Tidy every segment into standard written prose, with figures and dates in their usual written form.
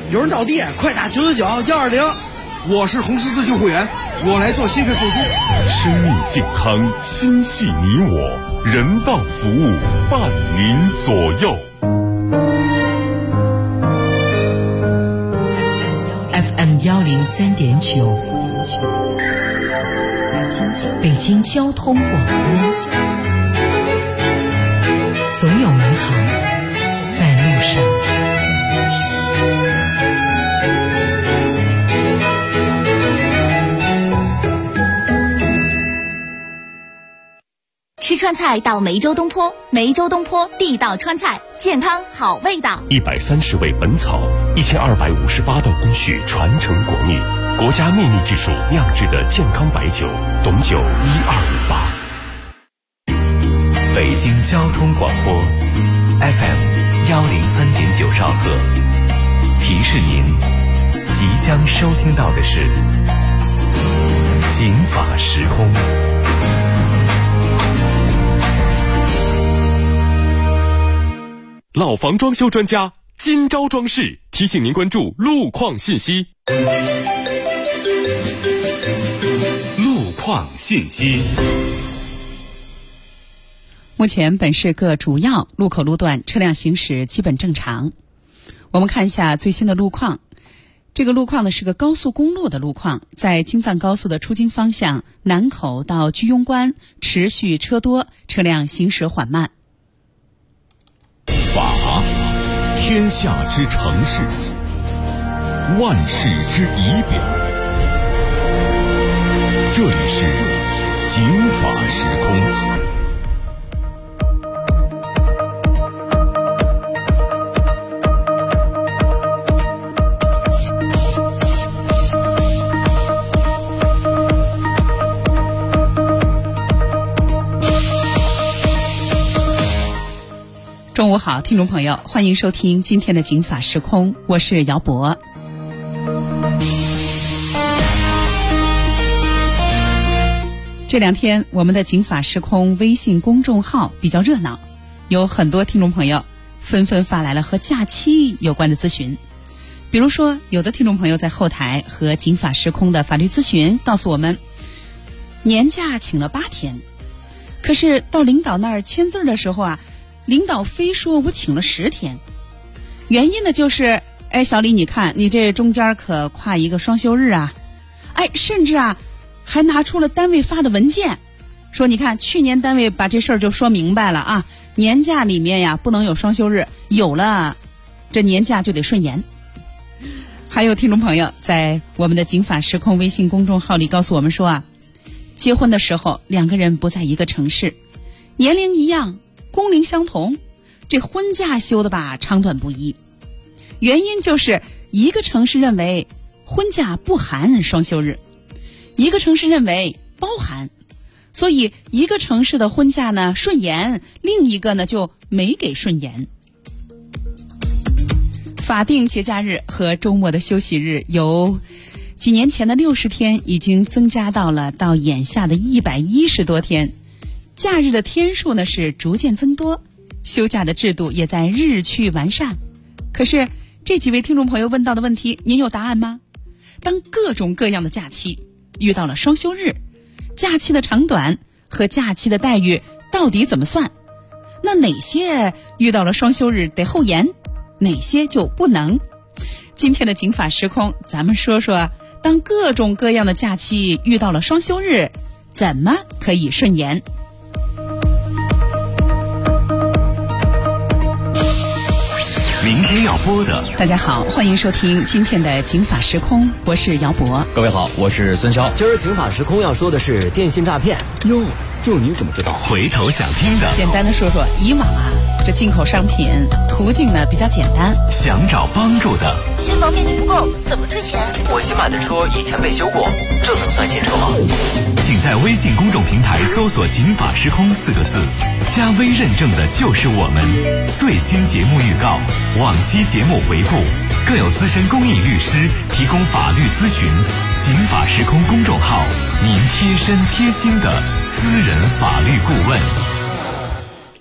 有人倒地，快打999-120。 我是红十字救护员，我来做心肺复苏。 生命健康，心系你我，人道服务伴您左右。 FM 103.9，北京交通广播，总有美好在路上。 吃川菜到梅州东坡，梅州东坡地道川菜，健康好味道。 130味本草，1258道工序传承国秘，国家秘密技术酿制的健康白酒，董酒1258。 北京交通广播 FM 103.9兆赫，提示您即将收听到的是警法时空。 老房装修专家金招装饰提醒您关注路况信息。 路况信息。 目前本市各主要路口路段车辆行驶基本正常。我们看一下最新的路况。这个路况呢是个高速公路的路况，在京藏高速的出京方向南口到居庸关持续车多，车辆行驶缓慢。 法，天下之城市，万世之仪表。这里是警法时空。 中午好，听众朋友，欢迎收听今天的警法时空，我是姚博。这两天我们的警法时空微信公众号比较热闹，有很多听众朋友纷纷发来了和假期有关的咨询。比如说，有的听众朋友在后台和警法时空的法律咨询告诉我们，年假请了8天，可是到领导那儿签字的时候啊，领导非说我请了10天，原因呢就是，小李，你看你这中间可跨一个双休日啊，甚至啊还拿出了单位发的文件，说你看去年单位把这事儿就说明白了啊，年假里面呀不能有双休日，有了这年假就得顺延。还有听众朋友在我们的警法时空微信公众号里告诉我们说啊，结婚的时候2个人不在一个城市，年龄一样，工龄相同，这婚假休的吧长短不一，原因就是一个城市认为婚假不含双休日，一个城市认为包含，所以一个城市的婚假呢顺延，另一个呢就没给顺延。法定节假日和周末的休息日由几年前的60天已经增加到眼下的110多天，假日的天数呢是逐渐增多，休假的制度也在日趋完善。可是这几位听众朋友问到的问题，您有答案吗？当各种各样的假期遇到了双休日，假期的长短和假期的待遇到底怎么算？那哪些遇到了双休日得后延，哪些就不能？今天的警法时空，咱们说说当各种各样的假期遇到了双休日，怎么可以顺延？ 明天要播的。 大家好，欢迎收听今天的警法时空，我是姚博。 各位好，我是孙潇。今儿警法时空要说的是电信诈骗。 哟，这你怎么知道？回头想听的。 简单的说说，以往啊，这进口商品途径呢比较简单。 想找帮助的。 新房面积不够，怎么退钱？ 我新买的车以前被修过，这能算新车吗？ 请在微信公众平台搜索“警法时空”4个字，加微认证的就是我们。最新节目预告、往期节目回顾，更有资深公益律师提供法律咨询。警法时空公众号，您贴身贴心的私人法律顾问。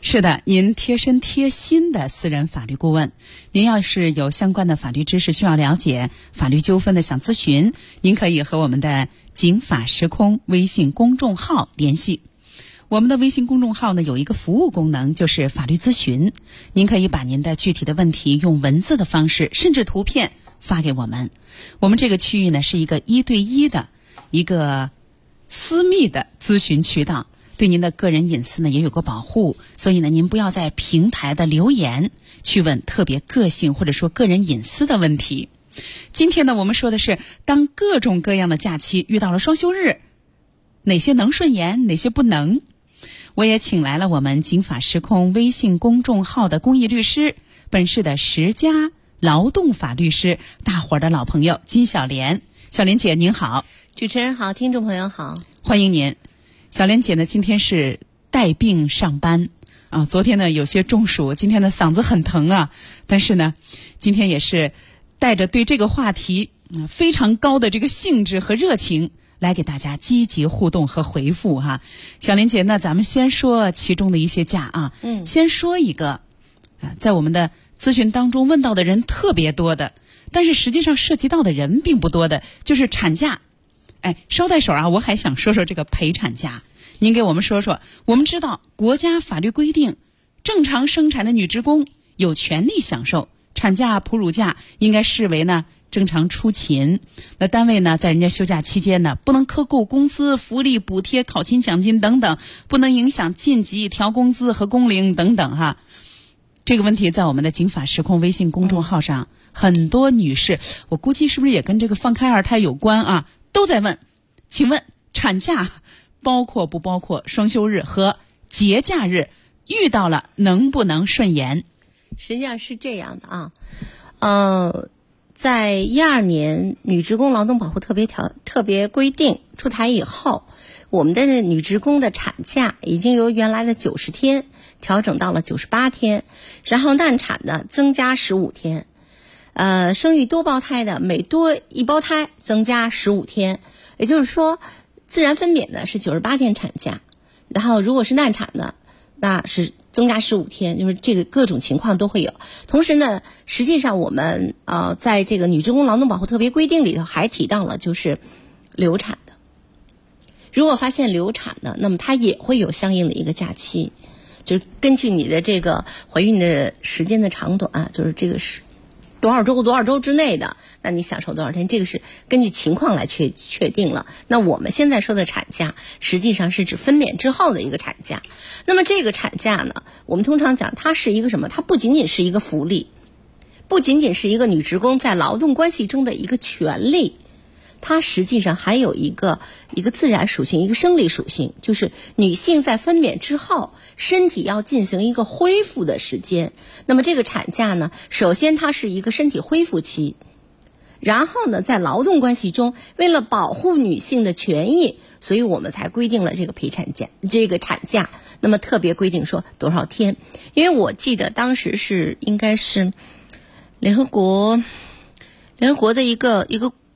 是的，您贴身贴心的私人法律顾问。您要是有相关的法律知识需要了解，法律纠纷的想咨询，您可以和我们的警法时空微信公众号联系。我们的微信公众号呢有一个服务功能，就是法律咨询。您可以把您的具体的问题用文字的方式，甚至图片发给我们。我们这个区域呢是一个1对1的一个私密的咨询渠道，对您的个人隐私呢也有个保护，所以呢您不要在平台的留言去问特别个性或者说个人隐私的问题。今天呢我们说的是，当各种各样的假期遇到了双休日，哪些能顺延，哪些不能。我也请来了我们警法时空微信公众号的公益律师，本市的10家劳动法律师，大伙儿的老朋友金小莲。小莲姐您好。 主持人好，听众朋友好， 欢迎您。小莲姐呢今天是带病上班啊，昨天呢有些中暑，今天的嗓子很疼啊，但是呢今天也是带着对这个话题非常高的这个兴致和热情来给大家积极互动和回复哈。小莲姐，那咱们先说其中的一些假啊，先说一个在我们的咨询当中问到的人特别多的，但是实际上涉及到的人并不多的，就是产假。捎带手啊，我还想说说这个陪产假。您给我们说说。我们知道国家法律规定，正常生产的女职工有权利享受产假、哺乳假，应该视为呢正常出勤。那单位呢在人家休假期间呢，不能克扣工资、福利补贴、考勤奖金等等，不能影响晋级、调工资和工龄等等哈。这个问题在我们的警法时空微信公众号上，很多女士，我估计是不是也跟这个放开二胎有关啊，都在问，请问产假包括不包括双休日和节假日，遇到了能不能顺延？ 实际上是这样的啊，在12年女职工劳动保护特别规定出台以后，我们的女职工的产假已经由原来的90天调整到了98天，然后难产的增加15天，生育多胞胎的每多1胞胎增加15天，也就是说自然分娩的是98天产假，然后如果是难产的那是增加15天，就是这个各种情况都会有。同时呢，实际上我们在这个女职工劳动保护特别规定里头还提到了，就是流产的，如果发现流产的，那么它也会有相应的一个假期，就是根据你的这个怀孕的时间的长短，就是这个是多少周之内的，那你享受多少天，这个是根据情况来确定了。那我们现在说的产假实际上是指分娩之后的一个产假。那么这个产假呢，我们通常讲它是一个什么？它不仅仅是一个福利，不仅仅是一个女职工在劳动关系中的一个权利，它实际上还有一个自然属性，一个生理属性，就是女性在分娩之后身体要进行一个恢复的时间。那么这个产假呢，首先它是一个身体恢复期，然后呢在劳动关系中为了保护女性的权益，所以我们才规定了这个陪产假，这个产假。那么特别规定说多少天，因为我记得当时应该是联合国的一个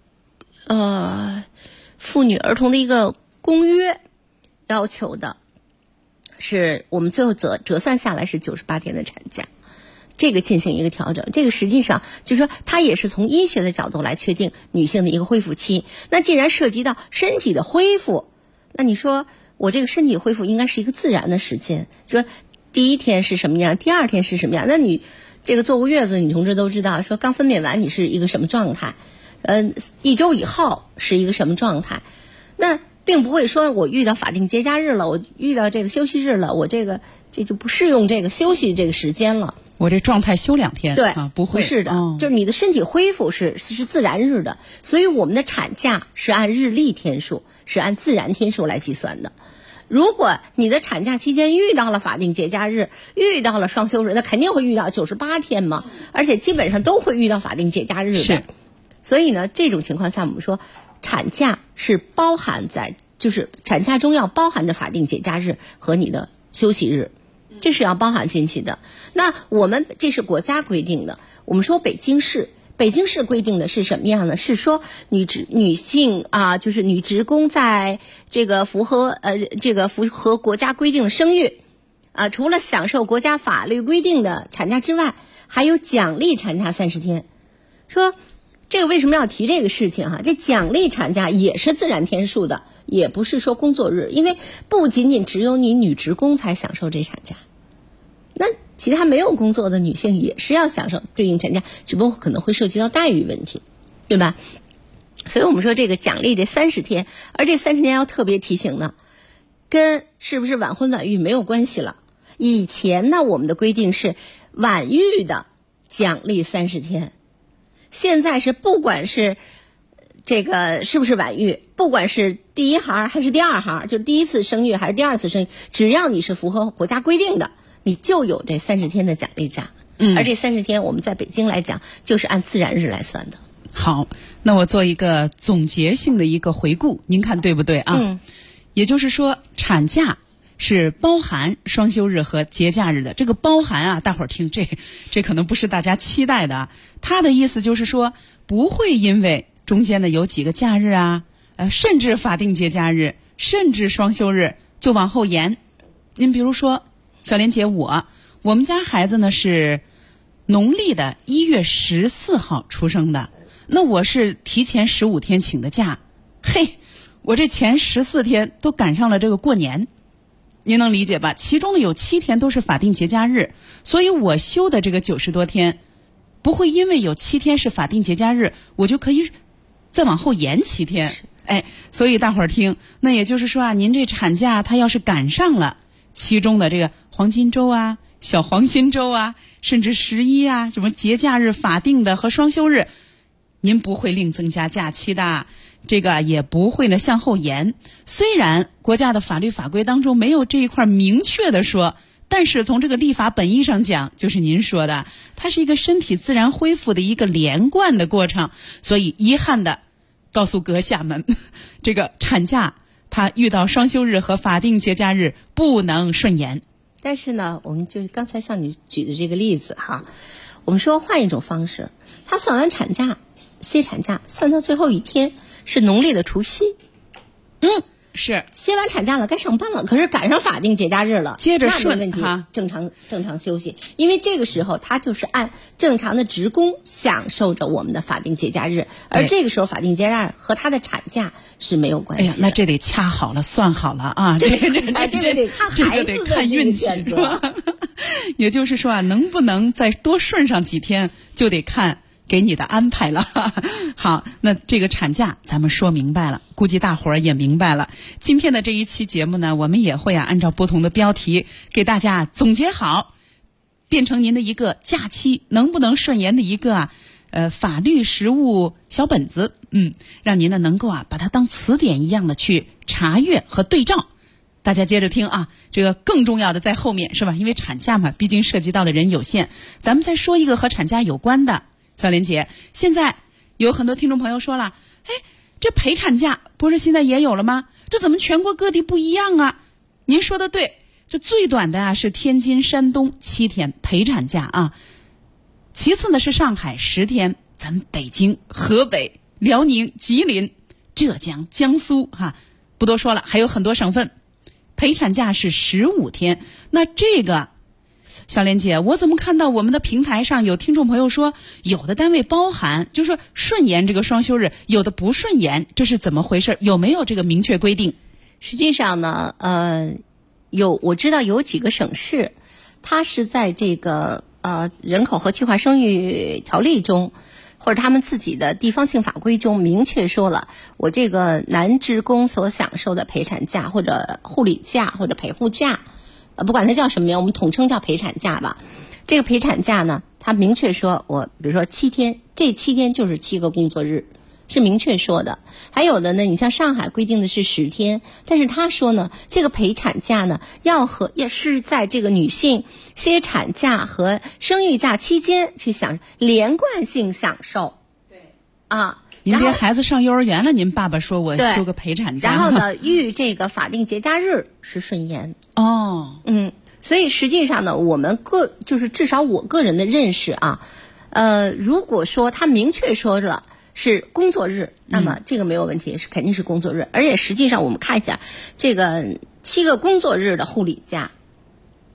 妇女儿童的一个公约要求的，是我们最后折算下来是98天的产假，这个进行一个调整。这个实际上就是说它也是从医学的角度来确定女性的一个恢复期。那既然涉及到身体的恢复，那你说我这个身体恢复应该是一个自然的时间，就说第一天是什么样，第二天是什么样。那你这个坐过月子女同志都知道，说刚分娩完你是一个什么状态，1周以后是一个什么状态。那并不会说我遇到法定节假日了，我遇到这个休息日了，我这就不适用这个休息这个时间了， 我这状态休2天。对不会， 不是的，就是你的身体恢复是自然日的，所以我们的产假是按日历天数，是按自然天数来计算的。如果你的产假期间遇到了法定节假日，遇到了双休日，那肯定会遇到98天嘛，而且基本上都会遇到法定节假日的。 是， 所以呢，这种情况下我们说产假是包含在，就是产假中要包含着法定节假日和你的休息日，这是要包含进去的。那我们这是国家规定的，我们说北京市规定的是什么样呢？是说女性啊，就是女职工在这个符合国家规定的生育除了享受国家法律规定的产假之外，还有奖励产假30天。说这个为什么要提这个事情哈？这奖励产假也是自然天数的，也不是说工作日，因为不仅仅只有你女职工才享受这产假，那其他没有工作的女性也是要享受对应产假，只不过可能会涉及到待遇问题，对吧？所以我们说这个奖励这30天，而这30天要特别提醒呢，跟是不是晚婚晚育没有关系了。以前呢，我们的规定是晚育的奖励30天，现在是不管是这个是不是晚育，不管是第一孩还是第二孩，就是第一次生育还是第二次生育，只要你是符合国家规定的，你就有这30天的奖励假。而这30天我们在北京来讲就是按自然日来算的。 好，那我做一个总结性的一个回顾，您看对不对啊？也就是说，产假是包含双休日和节假日的。这个包含啊，大伙儿听这可能不是大家期待的啊。他的意思就是说，不会因为中间的有几个假日啊，甚至法定节假日，甚至双休日就往后延。您比如说，小莲姐，我们家孩子呢是农历的1月14号出生的，那我是提前15天请的假，嘿，我这前14天都赶上了这个过年。您能理解吧？其中的有7天都是法定节假日，所以我休的这个90多天，不会因为有7天是法定节假日，我就可以再往后延7天。所以大伙儿听，那也就是说啊，您这产假它要是赶上了其中的这个黄金周啊、小黄金周啊，甚至11啊，什么节假日法定的和双休日，您不会另增加假期的。这个也不会呢向后延，虽然国家的法律法规当中没有这一块明确的说，但是从这个立法本意上讲，就是您说的，它是一个身体自然恢复的一个连贯的过程。所以遗憾的告诉阁下们，这个产假它遇到双休日和法定节假日不能顺延。 但是呢，我们就刚才像你举的这个例子哈，我们说换一种方式，他算完产假，歇产假算到最后一天是农历的除夕， 是歇完产假了，该上班了，可是赶上法定节假日了， 接着顺那没问题，正常休息，因为这个时候他就是按正常的职工享受着我们的法定节假日，而这个时候法定节假日和他的产假是没有关系的。 那这得掐好了算好了啊， 这个得看孩子的这个选择。 也就是说啊，能不能再多顺上几天，就得看给你的安排了。好，那这个产假咱们说明白了，估计大伙儿也明白了。今天的这一期节目呢，我们也会按照不同的标题给大家总结好，变成您的一个假期能不能顺延的一个法律实务小本子，让您呢能够把它当词典一样的去查阅和对照。大家接着听啊，这个更重要的在后面是吧？因为产假嘛，毕竟涉及到的人有限，咱们再说一个和产假有关的。小莲姐，现在有很多听众朋友说了，这陪产假不是现在也有了吗？这怎么全国各地不一样啊？您说的对，这最短的是天津、山东7天陪产假啊，其次呢是上海10天，咱们北京、河北、辽宁、吉林、浙江、江苏不多说了，还有很多省份陪产假是15天。那这个小莲姐，我怎么看到我们的平台上有听众朋友说，有的单位包含，就是说顺延这个双休日，有的不顺延，这是怎么回事？有没有这个明确规定？ 实际上呢，我知道有几个省市，它是在这个人口和计划生育条例中，或者他们自己的地方性法规中明确说了，我这个男职工所享受的陪产假或者护理假或者陪护假，不管它叫什么名，我们统称叫陪产假吧。这个陪产假呢，它明确说我比如说7天，这7天就是7个工作日，是明确说的。还有的呢，你像上海规定的是10天，但是他说呢，这个陪产假呢也是在这个女性歇产假和生育假期间去连贯性享受。对啊， 您别孩子上幼儿园了，您爸爸说我休个陪产假， 然后呢，遇这个法定节假日是顺延。所以实际上呢，我们就是至少我个人的认识如果说他明确说了是工作日，那么这个没有问题，肯定是工作日。而且实际上我们看一下这个7个工作日的护理假，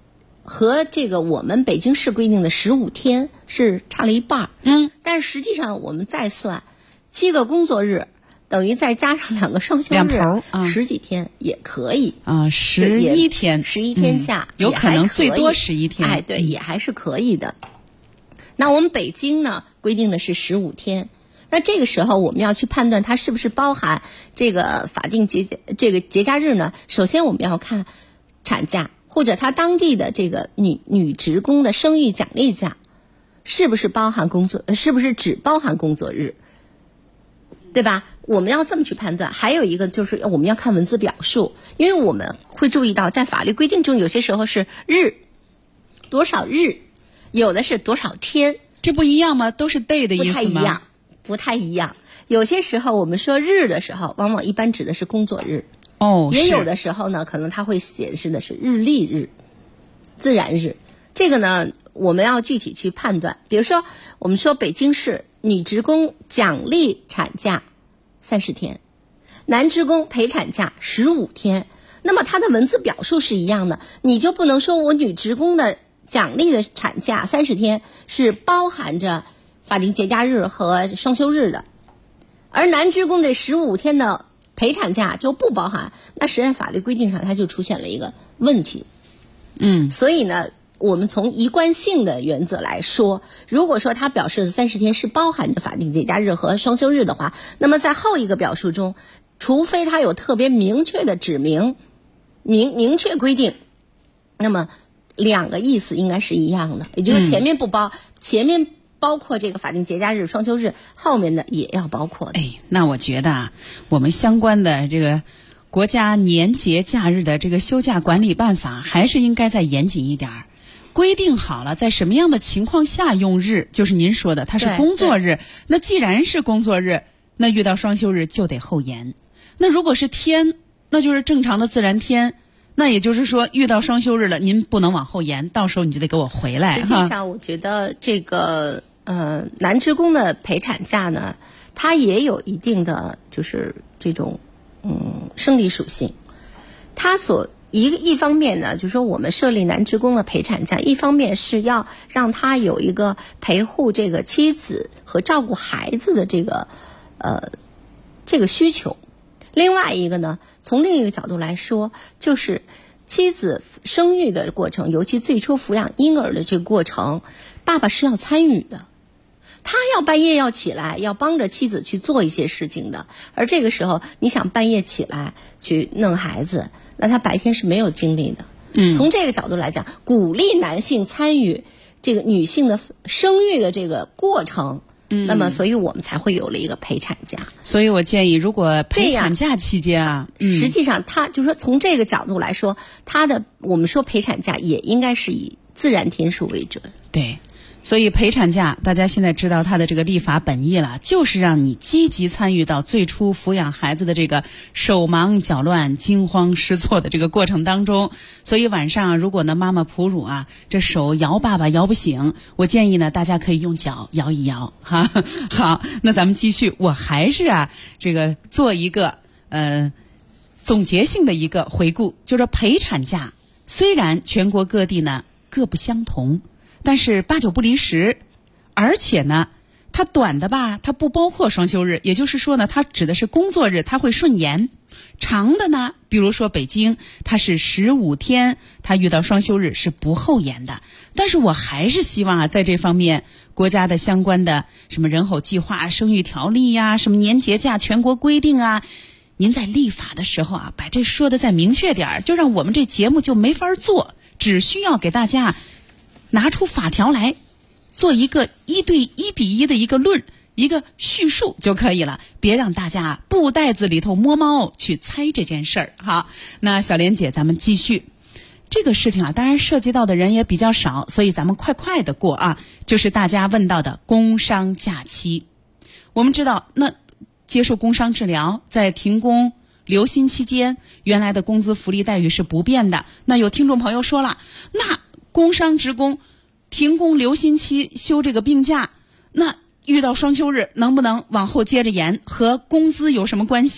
和这个我们北京市规定的15天是差了一半。但是实际上我们再算7个工作日，等于再加上2个双休日，10几天也可以啊，11天 ，11天假， 有可能最多11天。 哎，对，也还是可以的。那我们北京呢规定的是15天。那这个时候我们要去判断它是不是包含这个法定节假日呢？首先我们要看产假或者他当地的这个女职工的生育奖励假是不是包含是不是只包含工作日，对吧？我们要这么去判断。还有一个就是我们要看文字表述，因为我们会注意到在法律规定中有些时候是日多少日，有的是多少天， 这不一样吗？都是 day 的意思吗？ 不太一样。有些时候我们说日的时候，往往一般指的是工作日。也有的时候呢，可能它会显示的是日历日、自然日。这个呢，我们要具体去判断。比如说，我们说北京市女职工奖励产假30天，男职工陪产假15天。那么它的文字表述是一样的，你就不能说我女职工的奖励的产假30天是包含着法定节假日和双休日的，而男职工这15天的陪产假就不包含，那实际上法律规定上它就出现了一个问题。所以呢，我们从一贯性的原则来说，如果说它表示的30天是包含着法定节假日和双休日的话，那么在后一个表述中，除非它有特别明确的指明、明确规定，那么2个意思应该是一样的，也就是前面包括这个法定节假日、双休日，后面的也要包括的。 那我觉得我们相关的这个国家年节假日的这个休假管理办法还是应该再严谨一点，规定好了在什么样的情况下用日，就是您说的它是工作日，那既然是工作日，那遇到双休日就得后延。那如果是天，那就是正常的自然天，那也就是说遇到双休日了，您不能往后延，到时候你就得给我回来。 实际上我觉得这个男职工的陪产假呢，它也有一定的就是这种生理属性。它一方面呢，就是说我们设立男职工的陪产假，一方面是要让他有一个陪护这个妻子和照顾孩子的这个需求。另外一个呢，从另一个角度来说，就是妻子生育的过程，尤其最初抚养婴儿的这个过程，爸爸是要参与的，他要半夜要起来，要帮着妻子去做一些事情的。而这个时候你想半夜起来去弄孩子，那他白天是没有精力的。从这个角度来讲，鼓励男性参与这个女性的生育的这个过程，那么所以我们才会有了一个陪产假。 所以我建议，如果陪产假期间啊， 实际上他就是说从这个角度来说，我们说陪产假也应该是以自然天数为准。 对，所以陪产假大家现在知道它的这个立法本意了，就是让你积极参与到最初抚养孩子的这个手忙脚乱、惊慌失措的这个过程当中。所以晚上如果呢妈妈哺乳啊，这手摇爸爸摇不醒，我建议呢大家可以用脚摇一摇哈。好，那咱们继续，我还是这个做一个总结性的一个回顾，就是陪产假虽然全国各地呢各不相同，但是8、9不离10，而且呢，它短的吧，它不包括双休日，也就是说呢，它指的是工作日，它会顺延；长的呢，比如说北京，它是15天，它遇到双休日是不后延的。但是我还是希望在这方面，国家的相关的什么人口计划、生育条例呀、什么年节假全国规定啊，您在立法的时候把这说的再明确点，就让我们这节目就没法做，只需要给大家拿出法条来做一个1对1比1的一个叙述就可以了，别让大家布袋子里头摸猫去猜这件事儿。好，那小莲姐咱们继续这个事情当然涉及到的人也比较少，所以咱们快的过就是大家问到的工伤假期。我们知道那接受工伤治疗在停工留薪期间，原来的工资福利待遇是不变的。那有听众朋友说了，那工伤职工停工留薪期休这个病假，那遇到双休日能不能往后接着延，和工资有什么关系？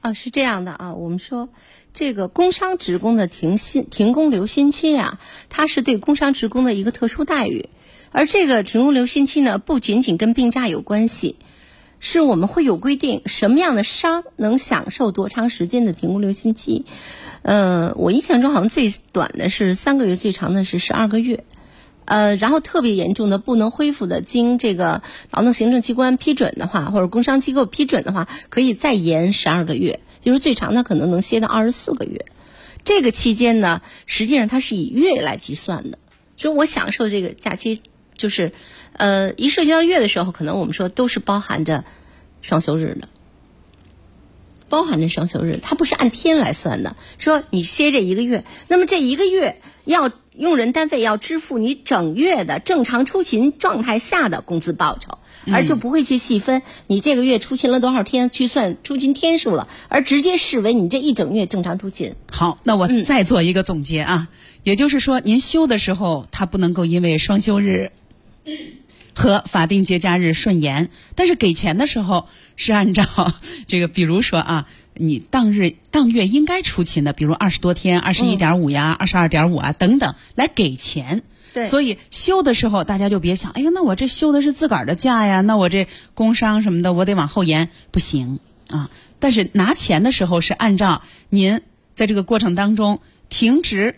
是这样的啊，我们说这个工伤职工的停工留薪期啊，它是对工伤职工的一个特殊待遇，而这个停工留薪期呢，不仅仅跟病假有关系，是我们会有规定什么样的伤能享受多长时间的停工留薪期。我印象中好像最短的是3个月，最长的是12个月。然后特别严重的不能恢复的，经这个劳动行政机关批准的话，或者工伤机构批准的话，可以再延12个月，就是最长的可能能歇到24个月。这个期间呢，实际上它是以月来计算的，所以我享受这个假期，就是一涉及到月的时候，可能我们说都是包含着双休日的。包含着双休日，它不是按天来算的。说你歇这1个月，那么这1个月要用人单位要支付你整月的正常出勤状态下的工资报酬，而就不会去细分你这个月出勤了多少天去算出勤天数了，而直接视为你这一整月正常出勤。 好，那我再做一个总结啊，也就是说您休的时候，它不能够因为双休日和法定节假日顺延，但是给钱的时候是按照这个，比如说啊，你当月应该出勤的，比如20多天，21.5呀，22.5啊等等，来给钱。 对， 所以休的时候大家就别想，哎呀，那我这休的是自个儿的假呀，那我这工伤什么的我得往后延，不行啊。但是拿钱的时候是按照您在这个过程当中停工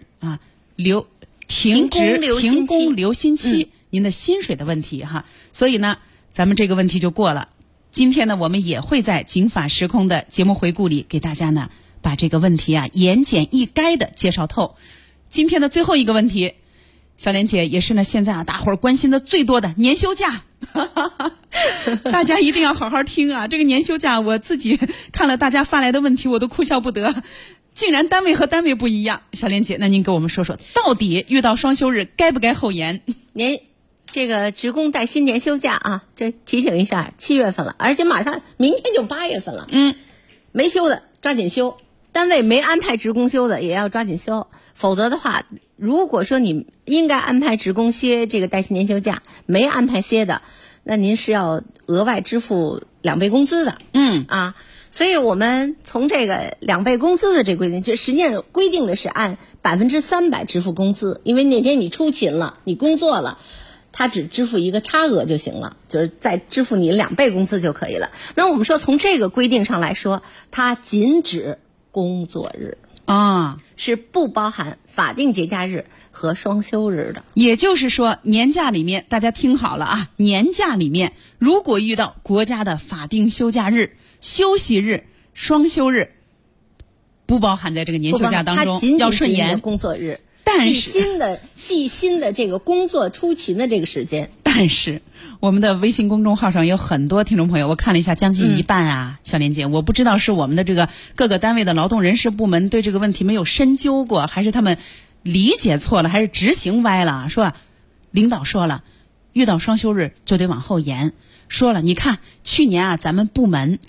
留薪期。您的薪水的问题哈，所以呢，咱们这个问题就过了。今天呢，我们也会在警法时空的节目回顾里给大家呢把这个问题啊言简意赅的介绍透。今天的最后一个问题，小莲姐也是呢现在啊大伙儿关心的最多的年休假，大家一定要好好听啊！这个年休假，我自己看了大家发来的问题，我都哭笑不得。竟然单位和单位不一样，小莲姐，那您给我们说说，到底遇到双休日该不该后延？ 这个职工带薪年休假啊，这提醒一下，7月份了，而且马上明天就8月份了。没休的抓紧休，单位没安排职工休的也要抓紧休，否则的话，如果说你应该安排职工歇这个带薪年休假，没安排歇的，那您是要额外支付2倍工资的。所以我们从这个2倍工资的这规定，就实际上规定的是按300%支付工资，因为那天你出勤了，你工作了，他只支付一个差额就行了，就是再支付你2倍工资就可以了。那我们说从这个规定上来说，它仅指工作日啊，是不包含法定节假日和双休日的。 也就是说，年假里面大家听好了啊，年假里面如果遇到国家的法定休假日、休息日、双休日，不包含在这个年休假当中，要顺延工作日。 但是计薪的这个工作出勤的这个时间。 但是我们的微信公众号上有很多听众朋友，我看了一下，将近一半啊，小莲姐，我不知道是我们的这个各个单位的劳动人事部门对这个问题没有深究过，还是他们理解错了，还是执行歪了。说领导说了，遇到双休日就得往后延。说了，你看去年啊，咱们部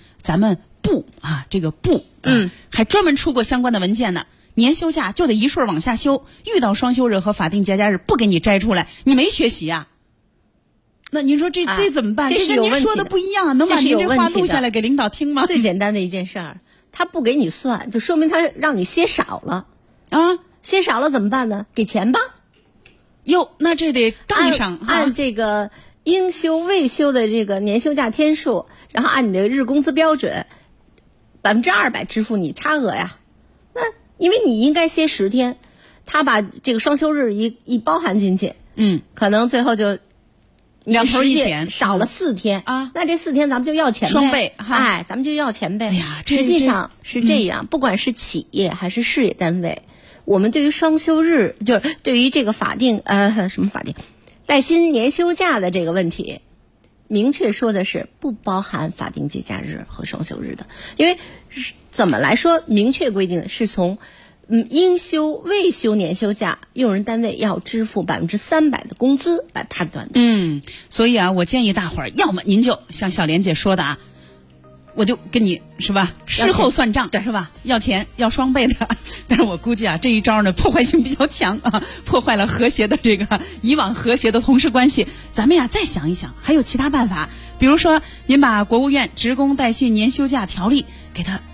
还专门出过相关的文件呢。年休假就得一顺往下休，遇到双休日和法定节假日不给你摘出来，你没学习啊？那您说这怎么办？ 这跟您说的不一样，能把您这话录下来给领导听吗？ 最简单的一件事儿，他不给你算，就说明他让你歇少了啊，歇少了怎么办呢？给钱吧。 哟，那这得杠上按这个应休未休的这个年休假天数，然后按你的日工资标准，200%支付你差额呀。那因为你应该歇10天，他把这个双休日一包含进去，可能最后就两头一减， 少了4天啊。那这4天咱们就要钱呗， 双倍， 咱们就要钱呗。 哎呀， 实际上是这样，不管是企业还是事业单位，我们对于双休日，就是对于这个带薪年休假的这个问题，明确说的是不包含法定节假日和双休日的。因为怎么来说，明确规定的是从应休未休年休假，用人单位要支付300%的工资来判断的。 所以啊，我建议大伙儿，要么您就像小莲姐说的啊，我就跟你是吧，事后算账是吧？要钱要双倍的。但是我估计啊，这一招呢破坏性比较强啊，破坏了和谐的这个以往和谐的同事关系。咱们呀再想一想，还有其他办法，比如说您把国务院职工带薪年休假条例给它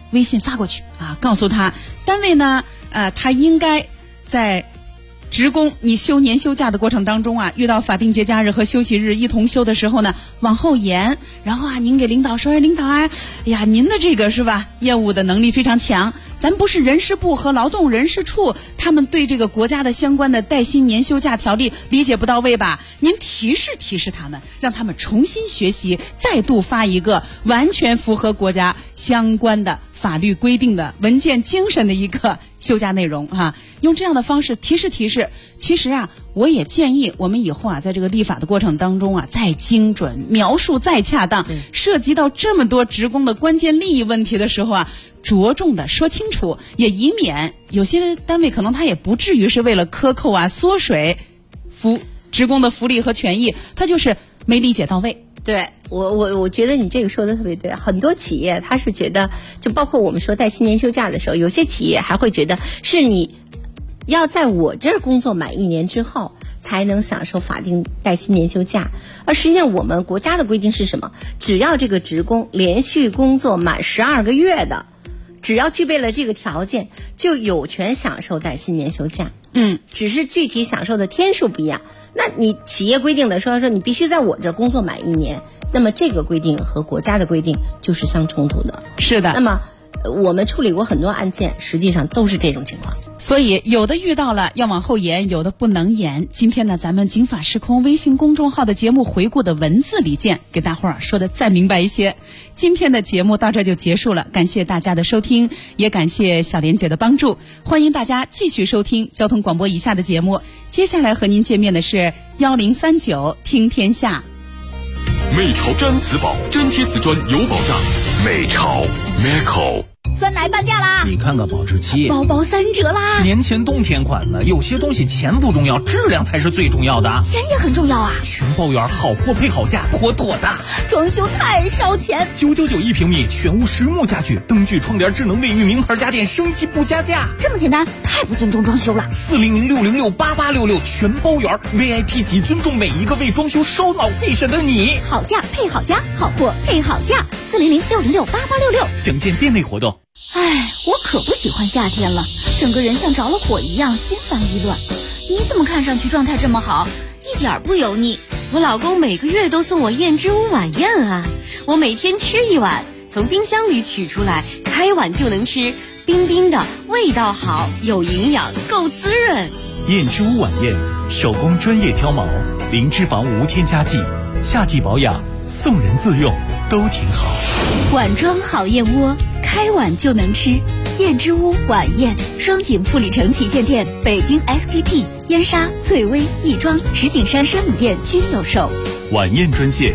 微信发过去啊，告诉他单位呢，他应该在职工你休年休假的过程当中啊，遇到法定节假日和休息日一同休的时候呢，往后延。然后啊，您给领导说，领导啊，您的这个是吧，业务的能力非常强，咱不是人事部和劳动人事处，他们对这个国家的相关的带薪年休假条例理解不到位吧？您提示他们，让他们重新学习，再度发一个完全符合国家相关的法律规定的文件精神的一个休假内容啊，用这样的方式提示。其实啊，我也建议我们以后啊，在这个立法的过程当中啊，再精准描述，再恰当，涉及到这么多职工的关键利益问题的时候啊，着重的说清楚，也以免有些单位可能他也不至于是为了克扣啊、缩水职工的福利和权益，他就是没理解到位。 对，我觉得你这个说的特别对。很多企业他是觉得，就包括我们说带薪年休假的时候，有些企业还会觉得是你要在我这儿工作满1年之后才能享受法定带薪年休假。而实际上我们国家的规定是什么？只要这个职工连续工作满12个月的，只要具备了这个条件，就有权享受带薪年休假。只是具体享受的天数不一样。那你企业规定的说你必须在我这儿工作满1年，那么这个规定和国家的规定就是相冲突的。 是的。 那么我们处理过很多案件，实际上都是这种情况。 所以有的遇到了要往后延，有的不能延。今天呢，咱们警法时空微信公众号的节目回顾的文字里见，给大伙儿说的再明白一些。今天的节目到这就结束了，感谢大家的收听，也感谢小莲姐的帮助。欢迎大家继续收听交通广播以下的节目。接下来和您见面的是1039听天下。 美潮毡瓷宝，粘贴瓷砖有保障。美潮 Meco。 酸奶半价啦！ 你看看保质期， 包包3折啦！ 年前冬天款的，有些东西钱不重要，质量才是最重要的。 钱也很重要啊！ 全包圆，好货配好价，妥妥的。 装修太烧钱 ，999一平米，全屋实木家具，灯具、窗帘、智能卫浴，名牌家电，升级不加价。 这么简单，太不尊重装修了。 400-606-8866，全包圆 ，VIP 级，尊重每一个为装修烧脑费神的你。 好价配好家，好货配好价，400-606-8866。 详见店内活动。 唉，我可不喜欢夏天了，整个人像着了火一样，心烦意乱。你怎么看上去状态这么好，一点不油腻？ 我老公每个月都送我燕之屋晚宴啊，我每天吃1碗，从冰箱里取出来，开碗就能吃，冰冰的，味道好，有营养，够滋润。 燕之屋晚宴，手工专业挑毛，零脂肪无添加剂，夏季保养，送人自用，都挺好。 碗装好燕窝，开碗就能吃。燕之屋晚宴，双井富里城旗舰店、北京 SKP、燕莎、翠微、亦庄、石景山生乳店均有售。 晚宴专线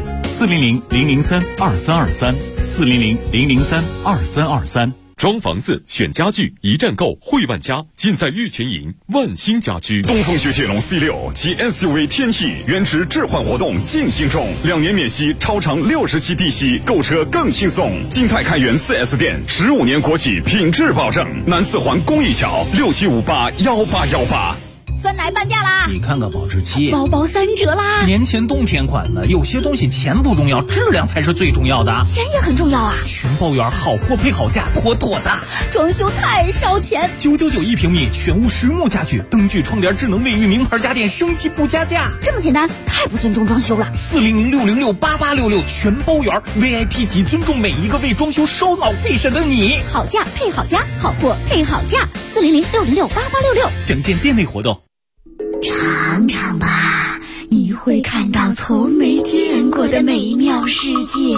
400-003-2323，400-003-2323。 装房子、选家具，一站购，汇万家，尽在玉泉营万兴家居。 东风雪铁龙 C6 及 SUV 天翼原值置换活动进行中，2年免息，超长60期低息，购车更轻松。金泰开元 4S 店，15年国企品质保证。南四环公益桥67581818。 酸奶半价啦！ 你看看保质期， 包包3折啦！ 年前冬天款的，有些东西钱不重要，质量才是最重要的。 钱也很重要啊！ 全包圆，好货配好价，妥妥的。 装修太烧钱 ，999一平米，全屋实木家具，灯具、窗帘、智能卫浴，名牌家电，升级不加价。 这么简单，太不尊重装修了。 400-606-8866，全包圆 VIP 级，尊重每一个为装修烧脑费神的你。 好价配好家，好货配好价，400-606-8866。 详见店内活动。 尝尝吧，你会看到从没见过的美妙世界。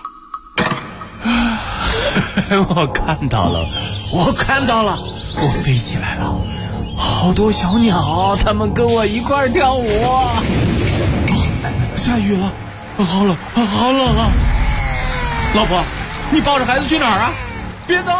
我看到了，我飞起来了，好多小鸟，它们跟我一块儿跳舞。下雨了，好冷啊！老婆，你抱着孩子去哪儿啊？别走！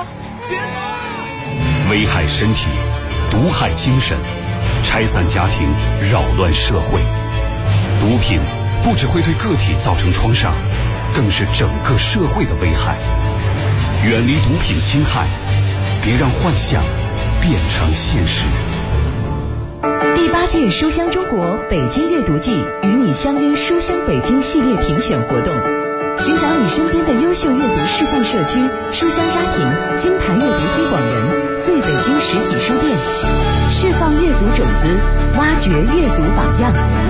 危害身体，毒害精神，拆散家庭，扰乱社会。毒品不只会对个体造成创伤，更是整个社会的危害。远离毒品侵害，别让幻想变成现实。 第8届书香中国北京阅读季与你相约书香北京系列评选活动寻找你身边的优秀阅读示范社区、书香家庭、金牌阅读推广人，最北京实体书店，释放阅读种子，挖掘阅读榜样。